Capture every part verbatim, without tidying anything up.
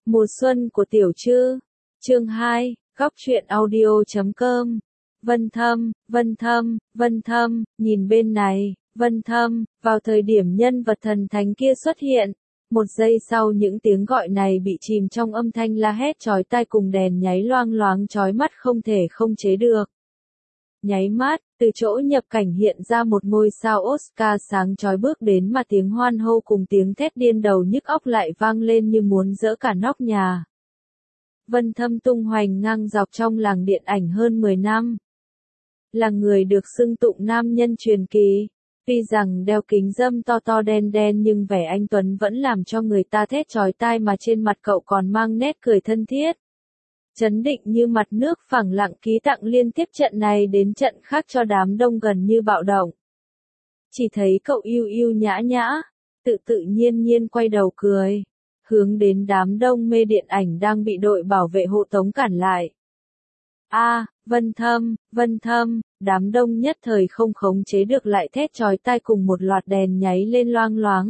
Mùa xuân của Tiểu Trư. Chương hai, góc truyện audio chấm com. Vân Thâm, Vân Thâm, Vân Thâm, nhìn bên này, Vân Thâm, vào thời điểm nhân vật thần thánh kia xuất hiện. Một giây sau những tiếng gọi này bị chìm trong âm thanh la hét chói tai cùng đèn nháy loang loáng chói mắt không thể không chế được. Nháy mắt, từ chỗ nhập cảnh hiện ra một ngôi sao Oscar sáng chói bước đến mà tiếng hoan hô cùng tiếng thét điên đầu nhức óc lại vang lên như muốn dỡ cả nóc nhà. Vân Thâm tung hoành ngang dọc trong làng điện ảnh hơn mười năm. Là người được xưng tụng nam nhân truyền kỳ. Tuy rằng đeo kính râm to to đen đen nhưng vẻ anh Tuấn vẫn làm cho người ta thét chói tai mà trên mặt cậu còn mang nét cười thân thiết. Chấn định như mặt nước phẳng lặng ký tặng liên tiếp trận này đến trận khác cho đám đông gần như bạo động. Chỉ thấy cậu yêu yêu nhã nhã, tự tự nhiên nhiên quay đầu cười, hướng đến đám đông mê điện ảnh đang bị đội bảo vệ hộ tống cản lại. A, à, Vân Thâm, Vân Thâm, đám đông nhất thời không khống chế được lại thét chói tai cùng một loạt đèn nháy lên loang loáng.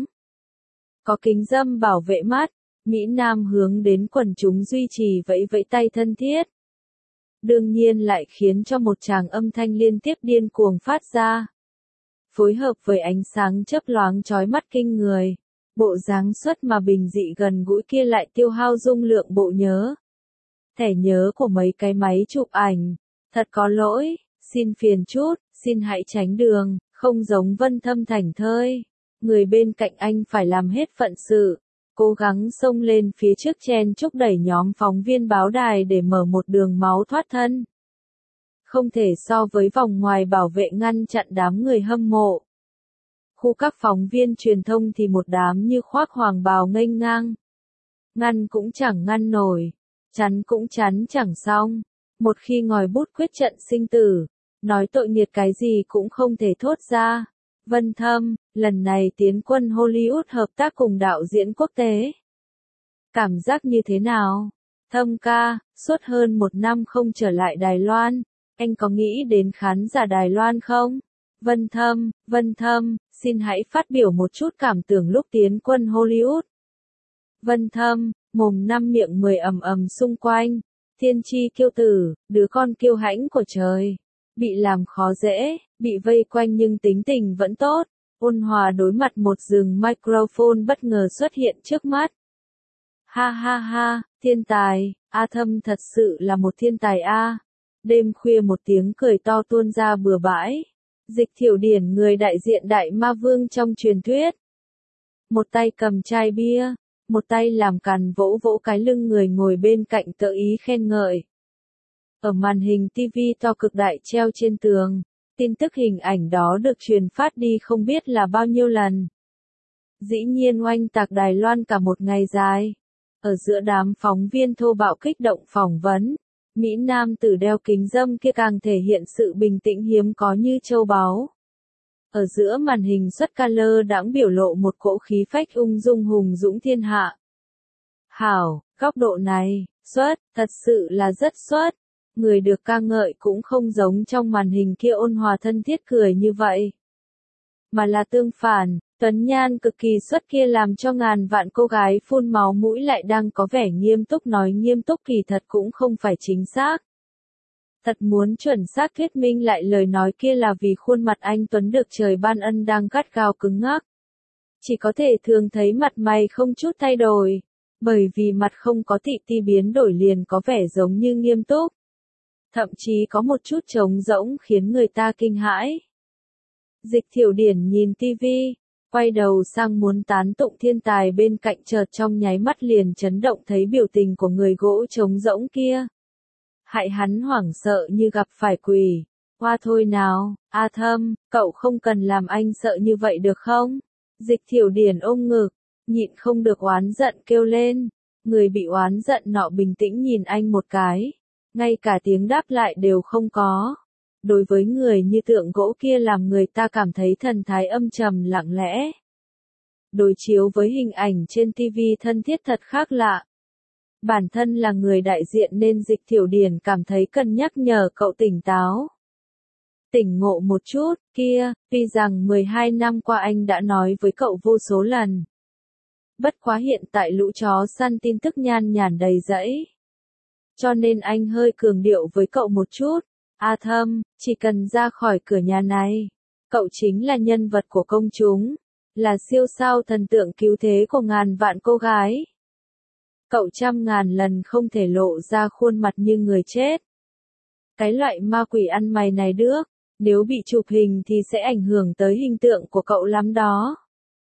Có kính râm bảo vệ mắt, Mỹ Nam hướng đến quần chúng duy trì vẫy vẫy tay thân thiết. Đương nhiên lại khiến cho một tràng âm thanh liên tiếp điên cuồng phát ra. Phối hợp với ánh sáng chớp loáng chói mắt kinh người, bộ dáng xuất mà bình dị gần gũi kia lại tiêu hao dung lượng bộ nhớ. Thẻ nhớ của mấy cái máy chụp ảnh, thật có lỗi, xin phiền chút, xin hãy tránh đường, không giống Vân Thâm thảnh thơi. Người bên cạnh anh phải làm hết phận sự, cố gắng xông lên phía trước chen chúc đẩy nhóm phóng viên báo đài để mở một đường máu thoát thân. Không thể so với vòng ngoài bảo vệ ngăn chặn đám người hâm mộ. Khu các phóng viên truyền thông thì một đám như khoác hoàng bào nghênh ngang. Ngăn cũng chẳng ngăn nổi, chắn cũng chắn chẳng xong. Một khi ngòi bút quyết trận sinh tử, nói tội nghiệt cái gì cũng không thể thốt ra. Vân Thâm, lần này tiến quân Hollywood hợp tác cùng đạo diễn quốc tế. Cảm giác như thế nào? Thâm ca, suốt hơn một năm không trở lại Đài Loan, anh có nghĩ đến khán giả Đài Loan không? Vân Thâm, Vân Thâm, xin hãy phát biểu một chút cảm tưởng lúc tiến quân Hollywood. Vân Thâm, mồm năm miệng mười ầm ầm xung quanh, thiên chi kiêu tử, đứa con kiêu hãnh của trời. Bị làm khó dễ, bị vây quanh nhưng tính tình vẫn tốt, ôn hòa đối mặt một rừng microphone bất ngờ xuất hiện trước mắt. Ha ha ha, thiên tài, A Thâm thật sự là một thiên tài a. Đêm khuya một tiếng cười to tuôn ra bừa bãi. Dịch Thiệu Điển người đại diện đại ma vương trong truyền thuyết. Một tay cầm chai bia, một tay làm càn vỗ vỗ cái lưng người ngồi bên cạnh tự ý khen ngợi. Ở màn hình ti vi to cực đại treo trên tường, tin tức hình ảnh đó được truyền phát đi không biết là bao nhiêu lần. Dĩ nhiên oanh tạc Đài Loan cả một ngày dài. Ở giữa đám phóng viên thô bạo kích động phỏng vấn, Mỹ Nam tử đeo kính râm kia càng thể hiện sự bình tĩnh hiếm có như châu báu. Ở giữa màn hình xuất ca lơ đãng biểu lộ một cỗ khí phách ung dung hùng dũng thiên hạ. Hảo, góc độ này, xuất, thật sự là rất xuất. Người được ca ngợi cũng không giống trong màn hình kia ôn hòa thân thiết cười như vậy. Mà là tương phản, tuấn nhan cực kỳ xuất kia làm cho ngàn vạn cô gái phun máu mũi lại đang có vẻ nghiêm túc nói nghiêm túc kỳ thật cũng không phải chính xác. Thật muốn chuẩn xác thuyết minh lại lời nói kia là vì khuôn mặt anh Tuấn được trời ban ân đang gắt gao cứng ngắc. Chỉ có thể thường thấy mặt mày không chút thay đổi, bởi vì mặt không có tị ti biến đổi liền có vẻ giống như nghiêm túc. Thậm chí có một chút trống rỗng khiến người ta kinh hãi. Dịch Thiệu Điển nhìn tivi, quay đầu sang muốn tán tụng thiên tài bên cạnh chợt trong nháy mắt liền chấn động thấy biểu tình của người gỗ trống rỗng kia. Hại hắn hoảng sợ như gặp phải quỷ. Qua thôi nào, A Thâm, cậu không cần làm anh sợ như vậy được không? Dịch Thiệu Điển ôm ngực, nhịn không được oán giận kêu lên. Người bị oán giận nọ bình tĩnh nhìn anh một cái. Ngay cả tiếng đáp lại đều không có. Đối với người như tượng gỗ kia làm người ta cảm thấy thần thái âm trầm lặng lẽ. Đối chiếu với hình ảnh trên ti vi thân thiết thật khác lạ. Bản thân là người đại diện nên Dịch Thiệu Điển cảm thấy cần nhắc nhở cậu tỉnh táo. Tỉnh ngộ một chút, kia, tuy rằng mười hai năm qua anh đã nói với cậu vô số lần. Bất quá hiện tại lũ chó săn tin tức nhan nhản đầy rẫy. Cho nên anh hơi cường điệu với cậu một chút. A Thâm, chỉ cần ra khỏi cửa nhà này, cậu chính là nhân vật của công chúng, là siêu sao thần tượng cứu thế của ngàn vạn cô gái. Cậu trăm ngàn lần không thể lộ ra khuôn mặt như người chết. Cái loại ma quỷ ăn mày này đước, nếu bị chụp hình thì sẽ ảnh hưởng tới hình tượng của cậu lắm đó.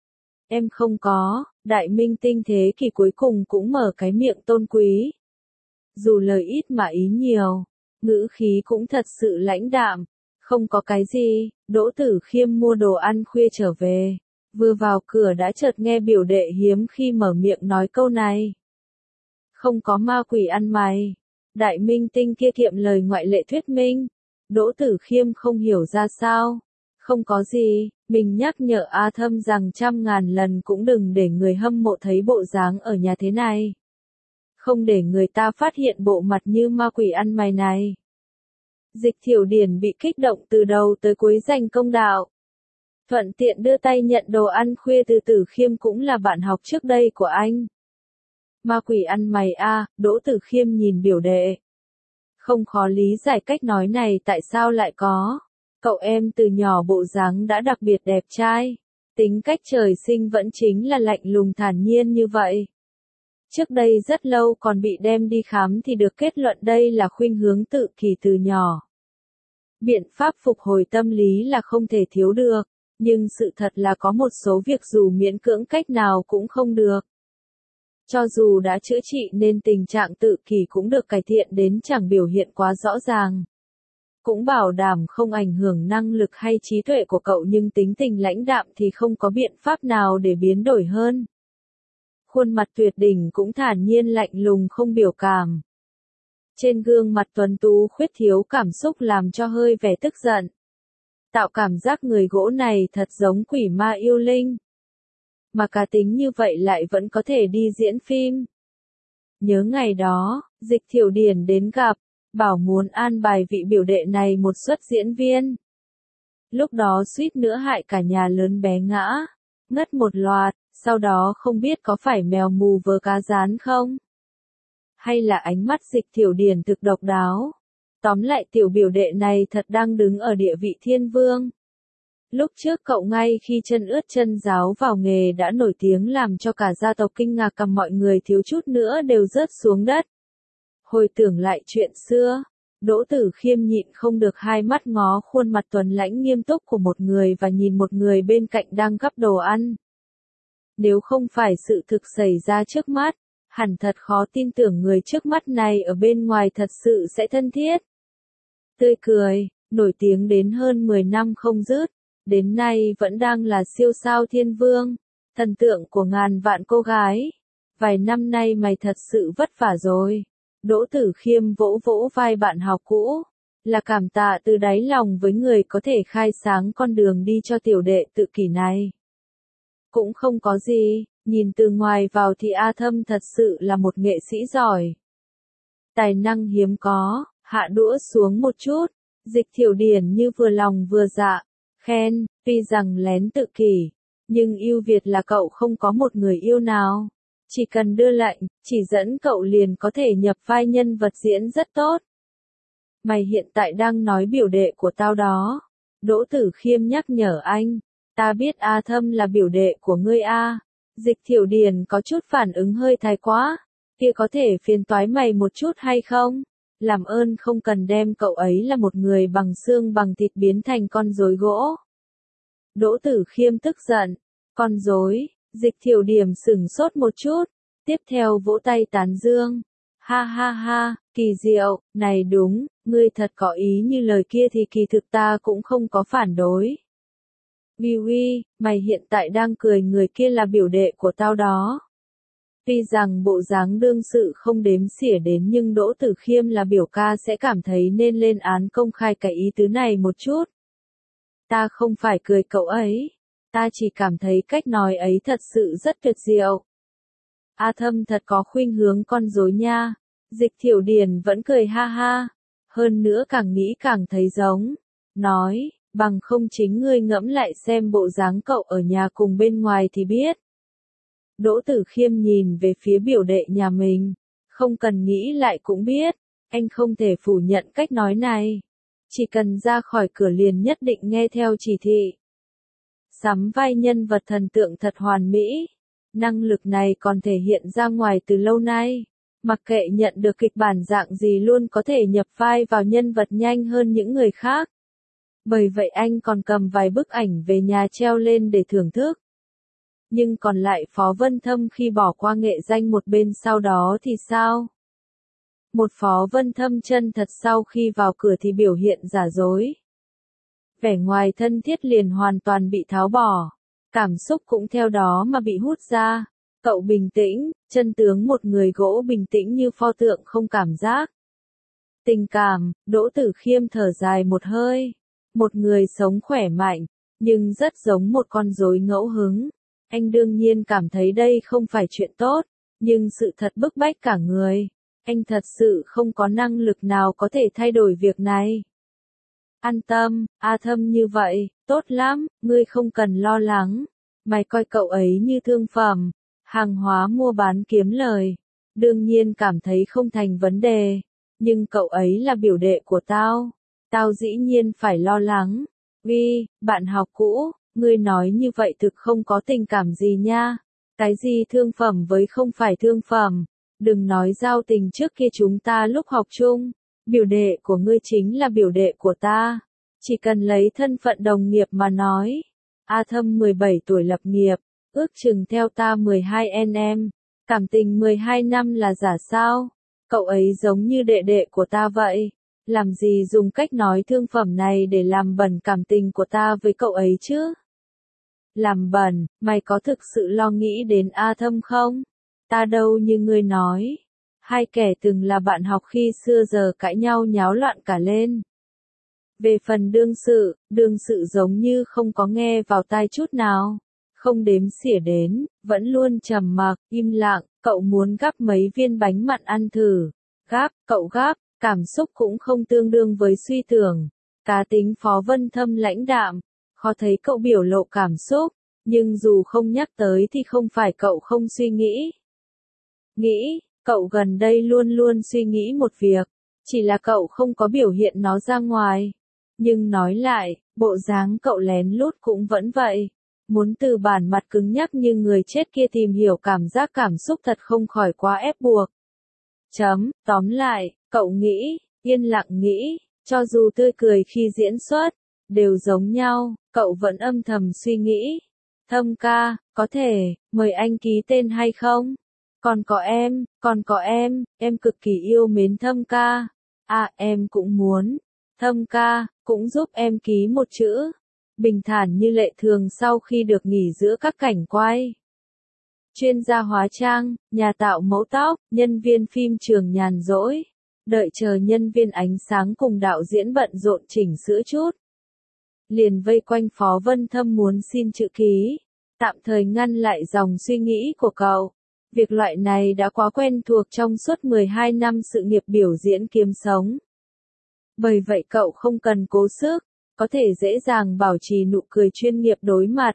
Em không có, đại minh tinh thế kỷ cuối cùng cũng mở cái miệng tôn quý. Dù lời ít mà ý nhiều, ngữ khí cũng thật sự lãnh đạm. Không có cái gì, Đỗ Tử Khiêm mua đồ ăn khuya trở về. Vừa vào cửa đã chợt nghe biểu đệ hiếm khi mở miệng nói câu này. Không có ma quỷ ăn mày. Đại minh tinh kia kiệm lời ngoại lệ thuyết minh. Đỗ Tử Khiêm không hiểu ra sao. Không có gì, mình nhắc nhở A Thâm rằng trăm ngàn lần cũng đừng để người hâm mộ thấy bộ dáng ở nhà thế này. Không để người ta phát hiện bộ mặt như ma quỷ ăn mày này. Dịch Thiểu Điển bị kích động từ đầu tới cuối giành công đạo. Thuận tiện đưa tay nhận đồ ăn khuya từ Tử Khiêm cũng là bạn học trước đây của anh. Ma quỷ ăn mày a, Đỗ Tử Khiêm nhìn biểu đệ. Không khó lý giải cách nói này tại sao lại có. Cậu em từ nhỏ bộ dáng đã đặc biệt đẹp trai. Tính cách trời sinh vẫn chính là lạnh lùng thản nhiên như vậy. Trước đây rất lâu còn bị đem đi khám thì được kết luận đây là khuynh hướng tự kỷ từ nhỏ. Biện pháp phục hồi tâm lý là không thể thiếu được, nhưng sự thật là có một số việc dù miễn cưỡng cách nào cũng không được. Cho dù đã chữa trị nên tình trạng tự kỷ cũng được cải thiện đến chẳng biểu hiện quá rõ ràng. Cũng bảo đảm không ảnh hưởng năng lực hay trí tuệ của cậu nhưng tính tình lãnh đạm thì không có biện pháp nào để biến đổi hơn. Khuôn mặt tuyệt đỉnh cũng thản nhiên lạnh lùng không biểu cảm. Trên gương mặt tuấn tú khuyết thiếu cảm xúc làm cho hơi vẻ tức giận. Tạo cảm giác người gỗ này thật giống quỷ ma yêu linh. Mà cá tính như vậy lại vẫn có thể đi diễn phim. Nhớ ngày đó, Dịch Thiểu Điển đến gặp, bảo muốn an bài vị biểu đệ này một suất diễn viên. Lúc đó suýt nữa hại cả nhà lớn bé ngã, ngất một loạt, sau đó không biết có phải mèo mù vớ cá rán không? Hay là ánh mắt Dịch Thiểu Điển thực độc đáo? Tóm lại tiểu biểu đệ này thật đang đứng ở địa vị thiên vương. Lúc trước cậu ngay khi chân ướt chân ráo vào nghề đã nổi tiếng làm cho cả gia tộc kinh ngạc cầm mọi người thiếu chút nữa đều rớt xuống đất. Hồi tưởng lại chuyện xưa, Đỗ Tử Khiêm nhịn không được hai mắt ngó khuôn mặt tuấn lãnh nghiêm túc của một người và nhìn một người bên cạnh đang gắp đồ ăn. Nếu không phải sự thực xảy ra trước mắt, hẳn thật khó tin tưởng người trước mắt này ở bên ngoài thật sự sẽ thân thiết. Tươi cười, nổi tiếng đến hơn mười năm không dứt, đến nay vẫn đang là siêu sao thiên vương, thần tượng của ngàn vạn cô gái. Vài năm nay mày thật sự vất vả rồi. Đỗ Tử Khiêm vỗ vỗ vai bạn học cũ, là cảm tạ từ đáy lòng với người có thể khai sáng con đường đi cho tiểu đệ tự kỷ này. Cũng không có gì, nhìn từ ngoài vào thì A Thâm thật sự là một nghệ sĩ giỏi. Tài năng hiếm có, hạ đũa xuống một chút, Dịch Thiểu Điển như vừa lòng vừa dạ, khen, tuy rằng lén tự kỷ, nhưng ưu việt là cậu không có một người yêu nào. Chỉ cần đưa lệnh, chỉ dẫn cậu liền có thể nhập vai nhân vật diễn rất tốt. Mày hiện tại đang nói biểu đệ của tao đó. Đỗ Tử Khiêm nhắc nhở anh. Ta biết A Thâm là biểu đệ của ngươi a. Dịch Thiểu Điển có chút phản ứng hơi thái quá. Kia có thể phiền toái mày một chút hay không? Làm ơn không cần đem cậu ấy là một người bằng xương bằng thịt biến thành con rối gỗ. Đỗ Tử Khiêm tức giận. Con rối. Dịch Thiểu Điển sửng sốt một chút, tiếp theo vỗ tay tán dương. Ha ha ha, kỳ diệu, này đúng, ngươi thật có ý như lời kia thì kỳ thực ta cũng không có phản đối. Uy uy, mày hiện tại đang cười người kia là biểu đệ của tao đó. Tuy rằng bộ dáng đương sự không đếm xỉa đến nhưng Đỗ Tử Khiêm là biểu ca sẽ cảm thấy nên lên án công khai cái ý tứ này một chút. Ta không phải cười cậu ấy. Ta chỉ cảm thấy cách nói ấy thật sự rất tuyệt diệu. A Thâm thật có khuynh hướng con rối nha. Dịch Thiểu Điển vẫn cười ha ha. Hơn nữa càng nghĩ càng thấy giống. Nói, bằng không chính ngươi ngẫm lại xem bộ dáng cậu ở nhà cùng bên ngoài thì biết. Đỗ Tử Khiêm nhìn về phía biểu đệ nhà mình. Không cần nghĩ lại cũng biết, anh không thể phủ nhận cách nói này. Chỉ cần ra khỏi cửa liền nhất định nghe theo chỉ thị. Sắm vai nhân vật thần tượng thật hoàn mỹ. Năng lực này còn thể hiện ra ngoài từ lâu nay. Mặc kệ nhận được kịch bản dạng gì luôn có thể nhập vai vào nhân vật nhanh hơn những người khác. Bởi vậy anh còn cầm vài bức ảnh về nhà treo lên để thưởng thức. Nhưng còn lại Phó Vân Thâm khi bỏ qua nghệ danh một bên sau đó thì sao? Một Phó Vân Thâm chân thật sau khi vào cửa thì biểu hiện giả dối. Vẻ ngoài thân thiết liền hoàn toàn bị tháo bỏ. Cảm xúc cũng theo đó mà bị hút ra. Cậu bình tĩnh, chân tướng một người gỗ bình tĩnh như pho tượng không cảm giác. Tình cảm, Đỗ Tử Khiêm thở dài một hơi. Một người sống khỏe mạnh, nhưng rất giống một con rối ngẫu hứng. Anh đương nhiên cảm thấy đây không phải chuyện tốt, nhưng sự thật bức bách cả người. Anh thật sự không có năng lực nào có thể thay đổi việc này. An tâm, A Thâm như vậy, tốt lắm, ngươi không cần lo lắng. Mày coi cậu ấy như thương phẩm, hàng hóa mua bán kiếm lời. Đương nhiên cảm thấy không thành vấn đề, nhưng cậu ấy là biểu đệ của tao. Tao dĩ nhiên phải lo lắng. Uy, bạn học cũ, ngươi nói như vậy thực không có tình cảm gì nha. Cái gì thương phẩm với không phải thương phẩm. Đừng nói giao tình trước kia chúng ta lúc học chung. Biểu đệ của ngươi chính là biểu đệ của ta. Chỉ cần lấy thân phận đồng nghiệp mà nói. A Thâm mười bảy tuổi lập nghiệp, ước chừng theo ta mười hai en em. Cảm tình mười hai năm là giả sao? Cậu ấy giống như đệ đệ của ta vậy. Làm gì dùng cách nói thương phẩm này để làm bẩn cảm tình của ta với cậu ấy chứ? Làm bẩn, mày có thực sự lo nghĩ đến A Thâm không? Ta đâu như ngươi nói. Hai kẻ từng là bạn học khi xưa giờ cãi nhau nháo loạn cả lên. Về phần đương sự, đương sự giống như không có nghe vào tai chút nào. Không đếm xỉa đến, vẫn luôn trầm mặc, im lặng, cậu muốn gắp mấy viên bánh mặn ăn thử. Gắp, cậu gắp, cảm xúc cũng không tương đương với suy tưởng. Cá tính Phó Vân Thâm lãnh đạm, khó thấy cậu biểu lộ cảm xúc, nhưng dù không nhắc tới thì không phải cậu không suy nghĩ. Nghĩ, cậu gần đây luôn luôn suy nghĩ một việc, chỉ là cậu không có biểu hiện nó ra ngoài. Nhưng nói lại, bộ dáng cậu lén lút cũng vẫn vậy. Muốn từ bản mặt cứng nhắc như người chết kia tìm hiểu cảm giác cảm xúc thật không khỏi quá ép buộc. Chấm, tóm lại, cậu nghĩ, yên lặng nghĩ, cho dù tươi cười khi diễn xuất, đều giống nhau, cậu vẫn âm thầm suy nghĩ. Thâm ca, có thể, mời anh ký tên hay không? Còn có em, còn có em, em cực kỳ yêu mến Thâm ca. À, em cũng muốn. Thâm ca, cũng giúp em ký một chữ. Bình thản như lệ thường sau khi được nghỉ giữa các cảnh quay. Chuyên gia hóa trang, nhà tạo mẫu tóc, nhân viên phim trường nhàn rỗi. Đợi chờ nhân viên ánh sáng cùng đạo diễn bận rộn chỉnh sửa chút. Liền vây quanh Phó Vân Thâm muốn xin chữ ký. Tạm thời ngăn lại dòng suy nghĩ của cậu. Việc loại này đã quá quen thuộc trong suốt mười hai năm sự nghiệp biểu diễn kiếm sống. Bởi vậy cậu không cần cố sức, có thể dễ dàng bảo trì nụ cười chuyên nghiệp đối mặt.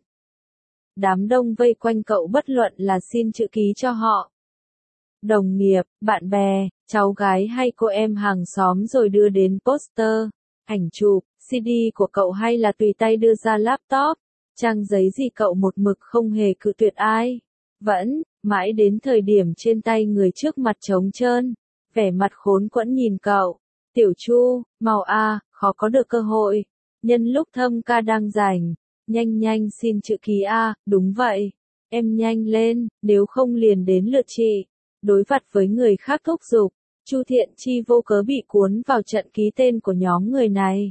Đám đông vây quanh cậu bất luận là xin chữ ký cho họ. Đồng nghiệp, bạn bè, cháu gái hay cô em hàng xóm rồi đưa đến poster, ảnh chụp, xê đê của cậu hay là tùy tay đưa ra laptop, trang giấy gì cậu một mực không hề cự tuyệt ai. Vẫn, mãi đến thời điểm trên tay người trước mặt trống trơn, vẻ mặt khốn quẫn nhìn cậu. Tiểu Chu, mau a, khó có được cơ hội. Nhân lúc Thâm ca đang rảnh, nhanh nhanh xin chữ ký a, đúng vậy. Em nhanh lên, nếu không liền đến lượt chị. Đối mặt với người khác thúc giục, Chu Thiện Chi vô cớ bị cuốn vào trận ký tên của nhóm người này.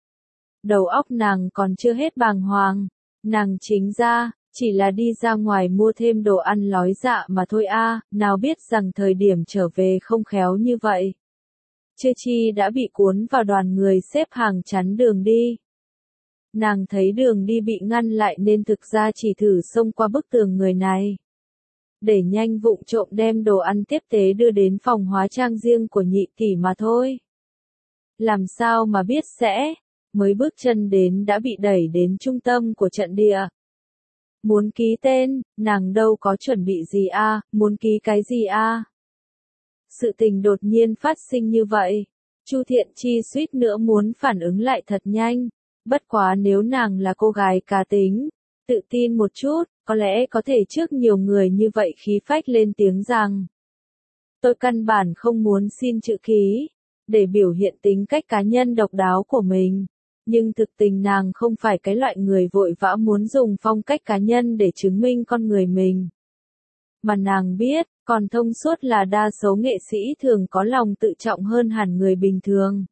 Đầu óc nàng còn chưa hết bàng hoàng, nàng chính ra, chỉ là đi ra ngoài mua thêm đồ ăn lói dạ mà thôi a, nào biết rằng thời điểm trở về không khéo như vậy. Chưa chi đã bị cuốn vào đoàn người xếp hàng chắn đường đi. Nàng thấy đường đi bị ngăn lại nên thực ra chỉ thử xông qua bức tường người này. Để nhanh vụng trộm đem đồ ăn tiếp tế đưa đến phòng hóa trang riêng của nhị tỷ mà thôi. Làm sao mà biết sẽ, mới bước chân đến đã bị đẩy đến trung tâm của trận địa. Muốn ký tên, nàng đâu có chuẩn bị gì a, muốn ký cái gì a? Sự tình đột nhiên phát sinh như vậy. Chu Thiện Chi suýt nữa muốn phản ứng lại thật nhanh. Bất quá nếu nàng là cô gái cá tính, tự tin một chút, có lẽ có thể trước nhiều người như vậy khí phách lên tiếng rằng: tôi căn bản không muốn xin chữ ký, để biểu hiện tính cách cá nhân độc đáo của mình. Nhưng thực tình nàng không phải cái loại người vội vã muốn dùng phong cách cá nhân để chứng minh con người mình. Mà nàng biết, còn thông suốt là đa số nghệ sĩ thường có lòng tự trọng hơn hẳn người bình thường.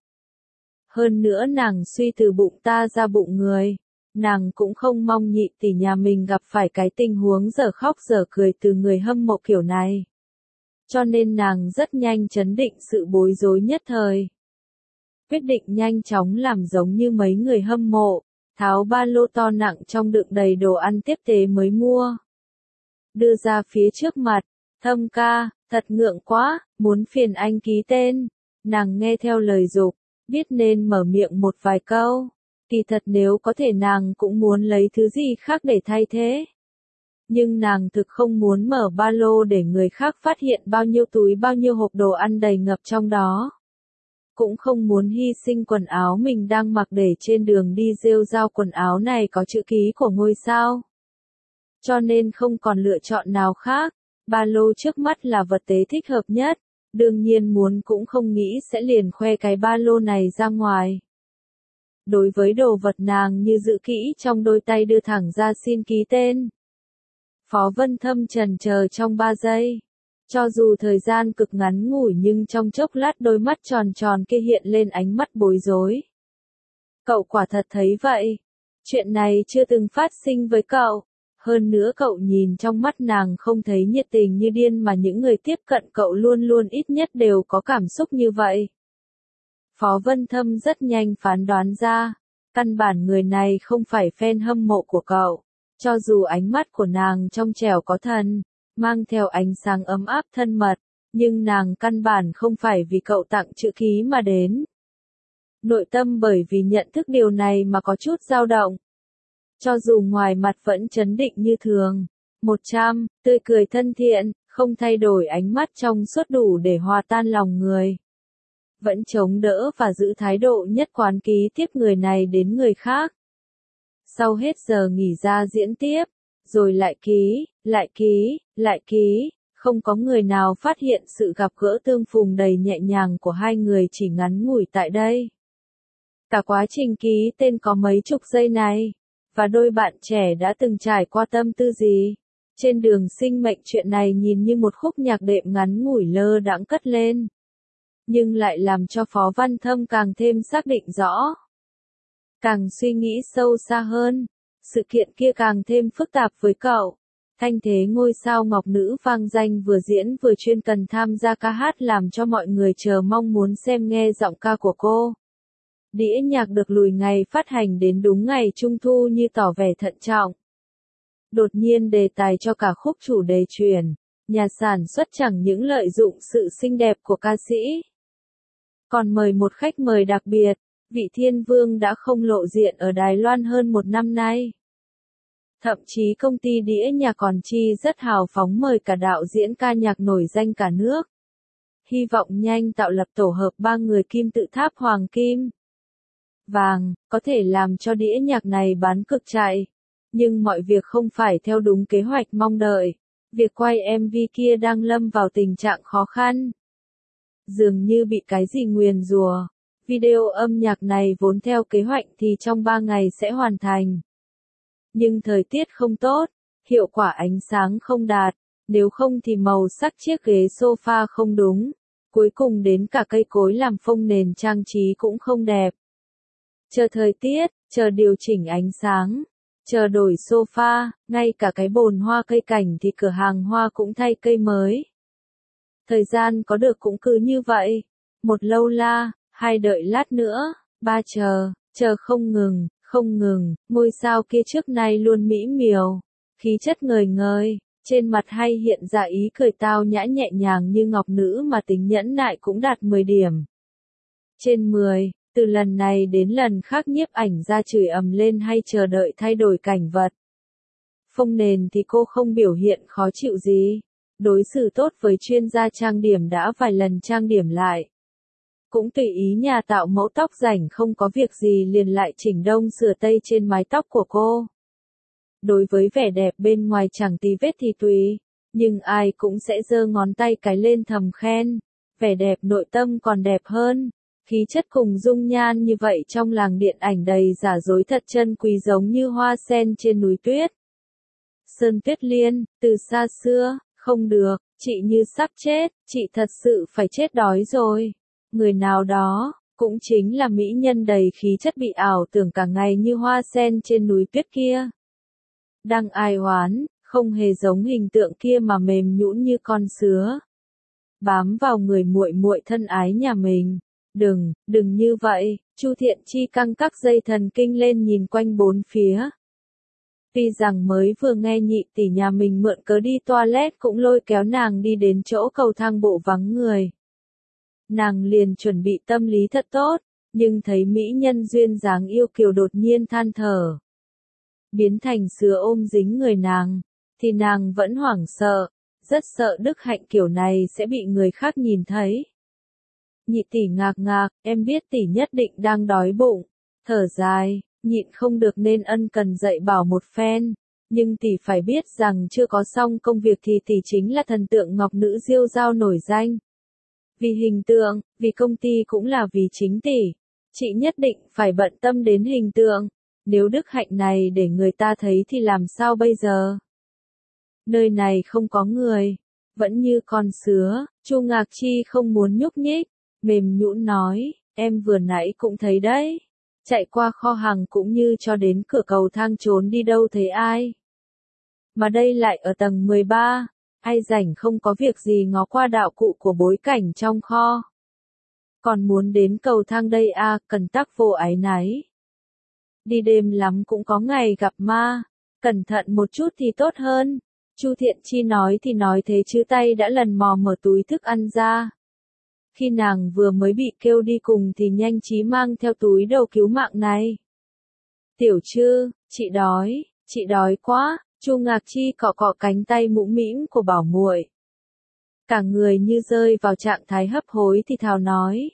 Hơn nữa nàng suy từ bụng ta ra bụng người. Nàng cũng không mong nhị tỷ nhà mình gặp phải cái tình huống dở khóc dở cười từ người hâm mộ kiểu này. Cho nên nàng rất nhanh chấn định sự bối rối nhất thời. Quyết định nhanh chóng làm giống như mấy người hâm mộ, tháo ba lô to nặng trong đựng đầy đồ ăn tiếp tế mới mua. Đưa ra phía trước mặt, Thâm ca, thật ngượng quá, muốn phiền anh ký tên. Nàng nghe theo lời giục, biết nên mở miệng một vài câu. Kỳ thật nếu có thể nàng cũng muốn lấy thứ gì khác để thay thế. Nhưng nàng thực không muốn mở ba lô để người khác phát hiện bao nhiêu túi bao nhiêu hộp đồ ăn đầy ngập trong đó. Cũng không muốn hy sinh quần áo mình đang mặc để trên đường đi rêu rao quần áo này có chữ ký của ngôi sao. Cho nên không còn lựa chọn nào khác, ba lô trước mắt là vật tế thích hợp nhất, đương nhiên muốn cũng không nghĩ sẽ liền khoe cái ba lô này ra ngoài. Đối với đồ vật nàng như giữ kỹ trong đôi tay đưa thẳng ra xin ký tên. Phó Vân Thâm chần chờ trong ba giây. Cho dù thời gian cực ngắn ngủi nhưng trong chốc lát đôi mắt tròn tròn kia hiện lên ánh mắt bối rối. Cậu quả thật thấy vậy. Chuyện này chưa từng phát sinh với cậu. Hơn nữa cậu nhìn trong mắt nàng không thấy nhiệt tình như điên mà những người tiếp cận cậu luôn luôn ít nhất đều có cảm xúc như vậy. Phó Vân Thâm rất nhanh phán đoán ra. Căn bản người này không phải fan hâm mộ của cậu. Cho dù ánh mắt của nàng trong trẻo có thần, mang theo ánh sáng ấm áp thân mật, nhưng nàng căn bản không phải vì cậu tặng chữ ký mà đến. Nội tâm bởi vì nhận thức điều này mà có chút dao động. Cho dù ngoài mặt vẫn trấn định như thường, một trăm, tươi cười thân thiện, không thay đổi ánh mắt trong suốt đủ để hòa tan lòng người. Vẫn chống đỡ và giữ thái độ nhất quán ký tiếp người này đến người khác. Sau hết giờ nghỉ ra diễn tiếp, rồi lại ký, lại ký, lại ký, không có người nào phát hiện sự gặp gỡ tương phùng đầy nhẹ nhàng của hai người chỉ ngắn ngủi tại đây. Cả quá trình ký tên có mấy chục giây này, và đôi bạn trẻ đã từng trải qua tâm tư gì. Trên đường sinh mệnh chuyện này nhìn như một khúc nhạc đệm ngắn ngủi lơ đãng cất lên. Nhưng lại làm cho Phó Văn Thâm càng thêm xác định rõ. Càng suy nghĩ sâu xa hơn, sự kiện kia càng thêm phức tạp với cậu. Thanh thế ngôi sao ngọc nữ vang danh vừa diễn vừa chuyên cần tham gia ca hát làm cho mọi người chờ mong muốn xem nghe giọng ca của cô. Đĩa nhạc được lùi ngày phát hành đến đúng ngày Trung thu như tỏ vẻ thận trọng. Đột nhiên đề tài cho cả khúc chủ đề chuyển, nhà sản xuất chẳng những lợi dụng sự xinh đẹp của ca sĩ, còn mời một khách mời đặc biệt, vị thiên vương đã không lộ diện ở Đài Loan hơn một năm nay. Thậm chí công ty đĩa nhạc còn chi rất hào phóng mời cả đạo diễn ca nhạc nổi danh cả nước. Hy vọng nhanh tạo lập tổ hợp ba người kim tự tháp hoàng kim vàng, có thể làm cho đĩa nhạc này bán cực chạy. Nhưng mọi việc không phải theo đúng kế hoạch mong đợi. Việc quay em vê kia đang lâm vào tình trạng khó khăn. Dường như bị cái gì nguyền rủa. Video âm nhạc này vốn theo kế hoạch thì trong ba ngày sẽ hoàn thành. Nhưng thời tiết không tốt, hiệu quả ánh sáng không đạt, nếu không thì màu sắc chiếc ghế sofa không đúng. Cuối cùng đến cả cây cối làm phông nền trang trí cũng không đẹp. Chờ thời tiết, chờ điều chỉnh ánh sáng, chờ đổi sofa, ngay cả cái bồn hoa cây cảnh thì cửa hàng hoa cũng thay cây mới. Thời gian có được cũng cứ như vậy. Một lâu la, hai đợi lát nữa, ba chờ, chờ không ngừng, không ngừng, ngôi sao kia trước nay luôn mỹ miều, khí chất ngời ngời, trên mặt hay hiện ra ý cười tao nhã nhẹ nhàng như ngọc nữ mà tính nhẫn nại cũng đạt mười điểm. Trên mười, từ lần này đến lần khác nhiếp ảnh ra chửi ầm lên hay chờ đợi thay đổi cảnh vật. Phông nền thì cô không biểu hiện khó chịu gì. Đối xử tốt với chuyên gia trang điểm đã vài lần trang điểm lại. Cũng tùy ý nhà tạo mẫu tóc rảnh không có việc gì liền lại chỉnh đông sửa tây trên mái tóc của cô. Đối với vẻ đẹp bên ngoài chẳng tì vết thì tùy, nhưng ai cũng sẽ giơ ngón tay cái lên thầm khen. Vẻ đẹp nội tâm còn đẹp hơn. Khí chất cùng dung nhan như vậy trong làng điện ảnh đầy giả dối thật chân quý giống như hoa sen trên núi tuyết. Sơn Tuyết Liên, từ xa xưa, không được, chị như sắp chết, chị thật sự phải chết đói rồi. Người nào đó, cũng chính là mỹ nhân đầy khí chất bị ảo tưởng cả ngày như hoa sen trên núi tuyết kia. Đang ai oán, không hề giống hình tượng kia mà mềm nhũn như con sứa. Bám vào người muội muội thân ái nhà mình. Đừng, đừng như vậy, Chu Thiện Chi căng các dây thần kinh lên nhìn quanh bốn phía. Tuy rằng mới vừa nghe nhị tỷ nhà mình mượn cớ đi toilet cũng lôi kéo nàng đi đến chỗ cầu thang bộ vắng người. Nàng liền chuẩn bị tâm lý thật tốt, nhưng thấy mỹ nhân duyên dáng yêu kiều đột nhiên than thở. Biến thành sứa ôm dính người nàng, thì nàng vẫn hoảng sợ, rất sợ đức hạnh kiểu này sẽ bị người khác nhìn thấy. Nhị tỷ ngạc ngạc, em biết tỷ nhất định đang đói bụng, thở dài, nhịn không được nên ân cần dạy bảo một phen, nhưng tỷ phải biết rằng chưa có xong công việc thì tỷ chính là thần tượng ngọc nữ diêu dao nổi danh. Vì hình tượng, vì công ty cũng là vì chính tỷ, chị nhất định phải bận tâm đến hình tượng, nếu đức hạnh này để người ta thấy thì làm sao bây giờ? Nơi này không có người, vẫn như con sứa, Chu Ngạc Chi không muốn nhúc nhích, mềm nhũn nói, em vừa nãy cũng thấy đấy, chạy qua kho hàng cũng như cho đến cửa cầu thang trốn đi đâu thấy ai. Mà đây lại ở tầng mười ba, ai rảnh không có việc gì ngó qua đạo cụ của bối cảnh trong kho. Còn muốn đến cầu thang đây à, cần tắc vô áy náy. Đi đêm lắm cũng có ngày gặp ma, cẩn thận một chút thì tốt hơn. Chu Thiện Chi nói thì nói thế chứ tay đã lần mò mở túi thức ăn ra. Khi nàng vừa mới bị kêu đi cùng thì nhanh trí mang theo túi đầu cứu mạng này. Tiểu Trư, chị đói, chị đói quá, Chu Ngạc Chi cọ cọ cánh tay mũm mĩm của bảo muội. Cả người như rơi vào trạng thái hấp hối thì thào nói.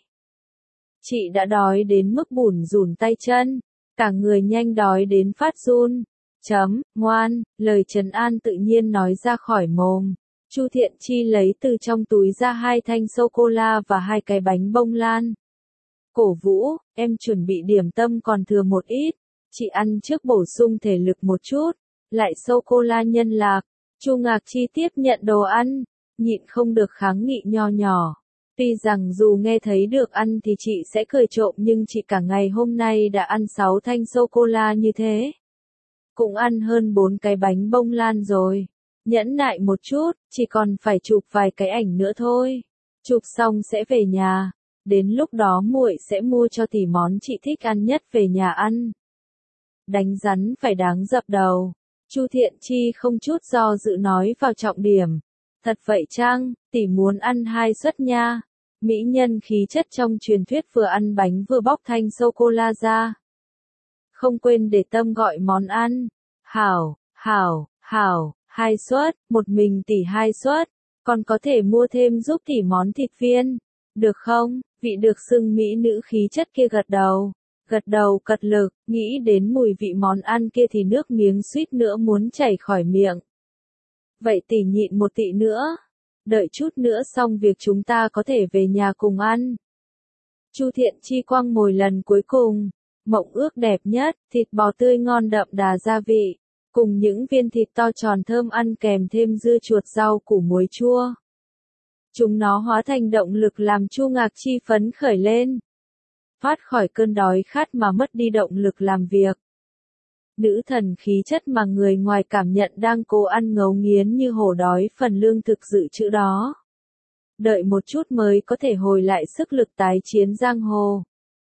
Chị đã đói đến mức bủn rủn tay chân, cả người nhanh đói đến phát run. Chấm, ngoan, lời trấn an tự nhiên nói ra khỏi mồm. Chu Thiện Chi lấy từ trong túi ra hai thanh sô-cô-la và hai cái bánh bông lan. Cổ Vũ, em chuẩn bị điểm tâm còn thừa một ít, chị ăn trước bổ sung thể lực một chút, lại sô-cô-la nhân lạc. Chu Ngạc Chi tiếp nhận đồ ăn, nhịn không được kháng nghị nho nhỏ. Tuy rằng dù nghe thấy được ăn thì chị sẽ cười trộm nhưng chị cả ngày hôm nay đã ăn sáu thanh sô-cô-la như thế. Cũng ăn hơn bốn cái bánh bông lan rồi. Nhẫn nại một chút, chỉ còn phải chụp vài cái ảnh nữa thôi. Chụp xong sẽ về nhà. Đến lúc đó muội sẽ mua cho tỷ món chị thích ăn nhất về nhà ăn. Đánh rắn phải đáng dập đầu. Chu Thiện Chi không chút do dự nói vào trọng điểm. Thật vậy chăng, tỷ muốn ăn hai suất nha. Mỹ nhân khí chất trong truyền thuyết vừa ăn bánh vừa bóc thanh sô-cô-la ra. Không quên để tâm gọi món ăn. Hảo, hảo, hảo, hai suất, một mình tỷ hai suất, còn có thể mua thêm giúp tỷ món thịt viên. Được không? Vị được xưng mỹ nữ khí chất kia gật đầu. Gật đầu cật lực, nghĩ đến mùi vị món ăn kia thì nước miếng suýt nữa muốn chảy khỏi miệng. Vậy tỷ nhịn một tị nữa. Đợi chút nữa xong việc chúng ta có thể về nhà cùng ăn. Chu Thiện Chi quăng mồi lần cuối cùng. Mộng ước đẹp nhất, thịt bò tươi ngon đậm đà gia vị, cùng những viên thịt to tròn thơm ăn kèm thêm dưa chuột rau củ muối chua. Chúng nó hóa thành động lực làm Chu Ngạc Chi phấn khởi lên. Thoát khỏi cơn đói khát mà mất đi động lực làm việc. Nữ thần khí chất mà người ngoài cảm nhận đang cố ăn ngấu nghiến như hổ đói phần lương thực dự trữ đó. Đợi một chút mới có thể hồi lại sức lực tái chiến giang hồ.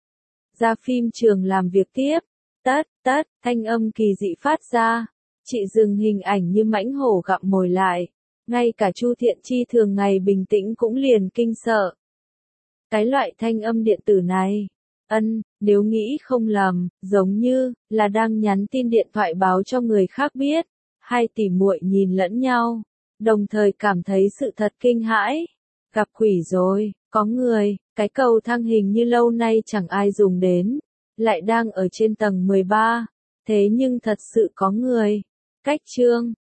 Ra phim trường làm việc tiếp. Tất, tất, thanh âm kỳ dị phát ra. Chị dừng hình ảnh như mãnh hổ gặm mồi lại. Ngay cả Chu Thiện Chi thường ngày bình tĩnh cũng liền kinh sợ. Cái loại thanh âm điện tử này. Ân, nếu nghĩ không lầm, giống như là đang nhắn tin điện thoại báo cho người khác biết. Hai tỷ muội nhìn lẫn nhau, đồng thời cảm thấy sự thật kinh hãi. Gặp quỷ rồi, có người, cái cầu thang hình như lâu nay chẳng ai dùng đến, lại đang ở trên tầng mười ba. Thế nhưng thật sự có người. Cách chương